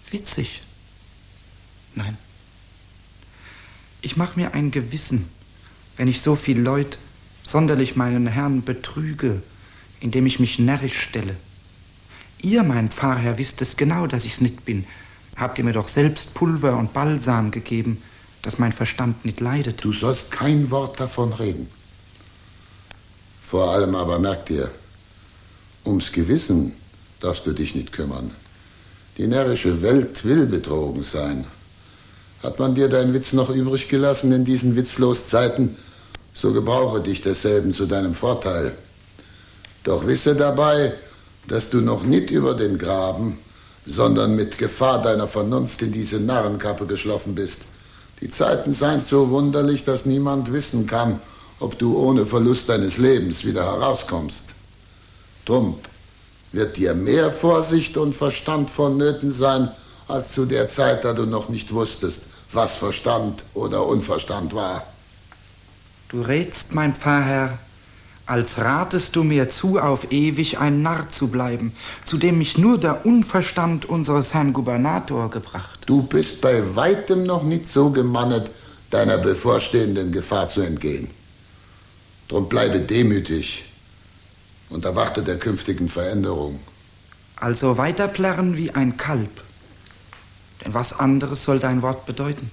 Witzig? Nein. Ich mach mir ein Gewissen, wenn ich so viel Leut sonderlich meinen Herrn betrüge, indem ich mich närrisch stelle. Ihr, mein Pfarrherr, wisst es genau, dass ich's nicht bin. Habt ihr mir doch selbst Pulver und Balsam gegeben, dass mein Verstand nicht leidet. Du sollst kein Wort davon reden. Vor allem aber merk dir, ums Gewissen darfst du dich nicht kümmern. Die närrische Welt will betrogen sein. Hat man dir deinen Witz noch übrig gelassen in diesen witzlos Zeiten, so gebrauche dich desselben zu deinem Vorteil. Doch wisse dabei, dass du noch nicht über den Graben, sondern mit Gefahr deiner Vernunft in diese Narrenkappe geschlossen bist. Die Zeiten seien so wunderlich, dass niemand wissen kann, ob du ohne Verlust deines Lebens wieder herauskommst. Drum wird dir mehr Vorsicht und Verstand vonnöten sein, als zu der Zeit, da du noch nicht wusstest, was Verstand oder Unverstand war. Du rätst, mein Pfarrherr, als ratest du mir zu, auf ewig ein Narr zu bleiben, zu dem mich nur der Unverstand unseres Herrn Gubernator gebracht. Du bist bei weitem noch nicht so gemannet, deiner bevorstehenden Gefahr zu entgehen. Drum bleibe demütig und erwarte der künftigen Veränderung. Also weiterplärren wie ein Kalb. Denn was anderes soll dein Wort bedeuten?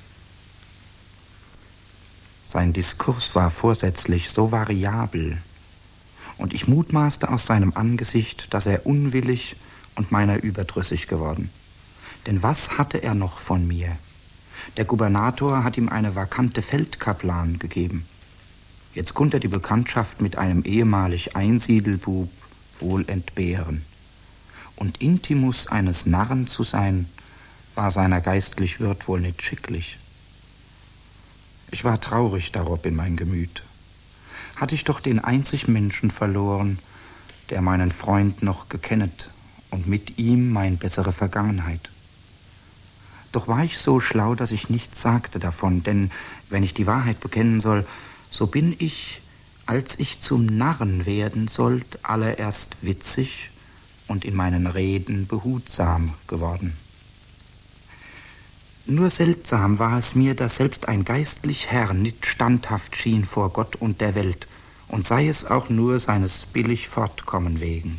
Sein Diskurs war vorsätzlich so variabel, und ich mutmaßte aus seinem Angesicht, dass er unwillig und meiner überdrüssig geworden. Denn was hatte er noch von mir? Der Gubernator hat ihm eine vakante Feldkaplan gegeben. Jetzt konnte er die Bekanntschaft mit einem ehemalig Einsiedelbub wohl entbehren. Und Intimus eines Narren zu sein, war seiner geistlich Wirt wohl nicht schicklich. Ich war traurig darob in mein Gemüt. Hatte ich doch den einzig Menschen verloren, der meinen Freund noch gekennet und mit ihm mein bessere Vergangenheit. Doch war ich so schlau, dass ich nichts sagte davon, denn wenn ich die Wahrheit bekennen soll, so bin ich, als ich zum Narren werden sollt, allererst witzig und in meinen Reden behutsam geworden. Nur seltsam war es mir, dass selbst ein geistlich Herr nicht standhaft schien vor Gott und der Welt, und sei es auch nur seines billig Fortkommen wegen.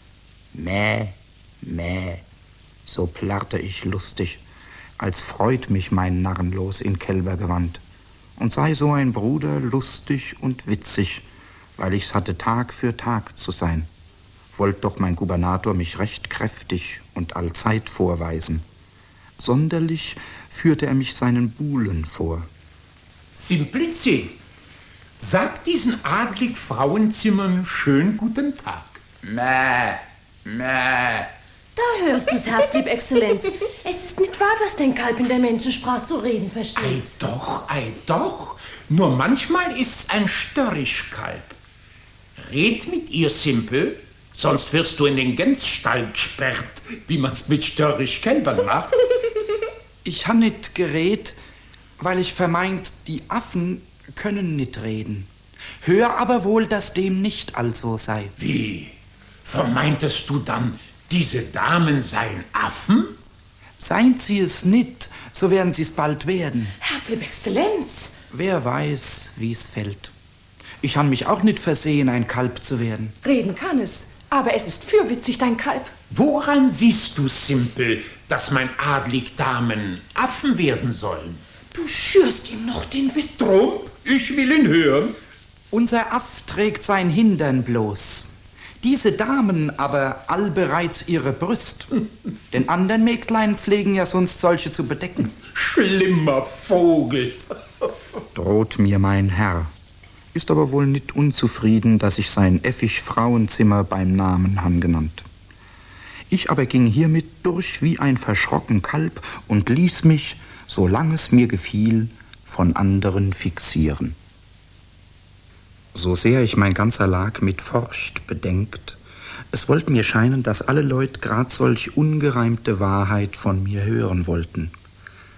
Mäh, mäh, so plärrte ich lustig, als freut mich mein Narrenlos in Kälbergewand, und sei so ein Bruder lustig und witzig, weil ich's hatte Tag für Tag zu sein. Wollt doch mein Gubernator mich recht kräftig und allzeit vorweisen. Sonderlich führte er mich seinen Buhlen vor. Simplici, sag diesen adlig Frauenzimmern schön guten Tag. Mäh, mäh. Da hörst du's, Herzlieb Exzellenz. Es ist nicht wahr, dass dein Kalb in der Menschensprache zu reden versteht. Ei doch. Nur manchmal ist's ein Störrischkalb. Red mit ihr, Simpel, sonst wirst du in den Gänsstall gesperrt, wie man's mit Störrischkälbern macht. Ich han nicht geredt, weil ich vermeint, die Affen können nicht reden. Hör aber wohl, dass dem nicht also sei. Wie? Vermeintest du dann, diese Damen seien Affen? Seien sie es nicht, so werden sie es bald werden. Herzlieb Exzellenz. Wer weiß, wie's fällt. Ich han mich auch nicht versehen, ein Kalb zu werden. Reden kann es, aber es ist fürwitzig, dein Kalb. Woran siehst du, Simpel, dass mein adlig Damen Affen werden sollen? Du schürst ihm noch den Witz. Drum, ich will ihn hören. Unser Aff trägt sein Hindern bloß. Diese Damen aber allbereits ihre Brüst. Denn andern Mägdlein pflegen ja sonst solche zu bedecken. Schlimmer Vogel. Droht mir mein Herr, ist aber wohl nicht unzufrieden, dass ich sein effisch Frauenzimmer beim Namen han genannt. Ich aber ging hiermit durch wie ein verschrocken Kalb und ließ mich, solang es mir gefiel, von anderen fixieren. So sehr ich mein ganzer Lag mit Forcht bedenkt, es wollt mir scheinen, dass alle Leut grad solch ungereimte Wahrheit von mir hören wollten.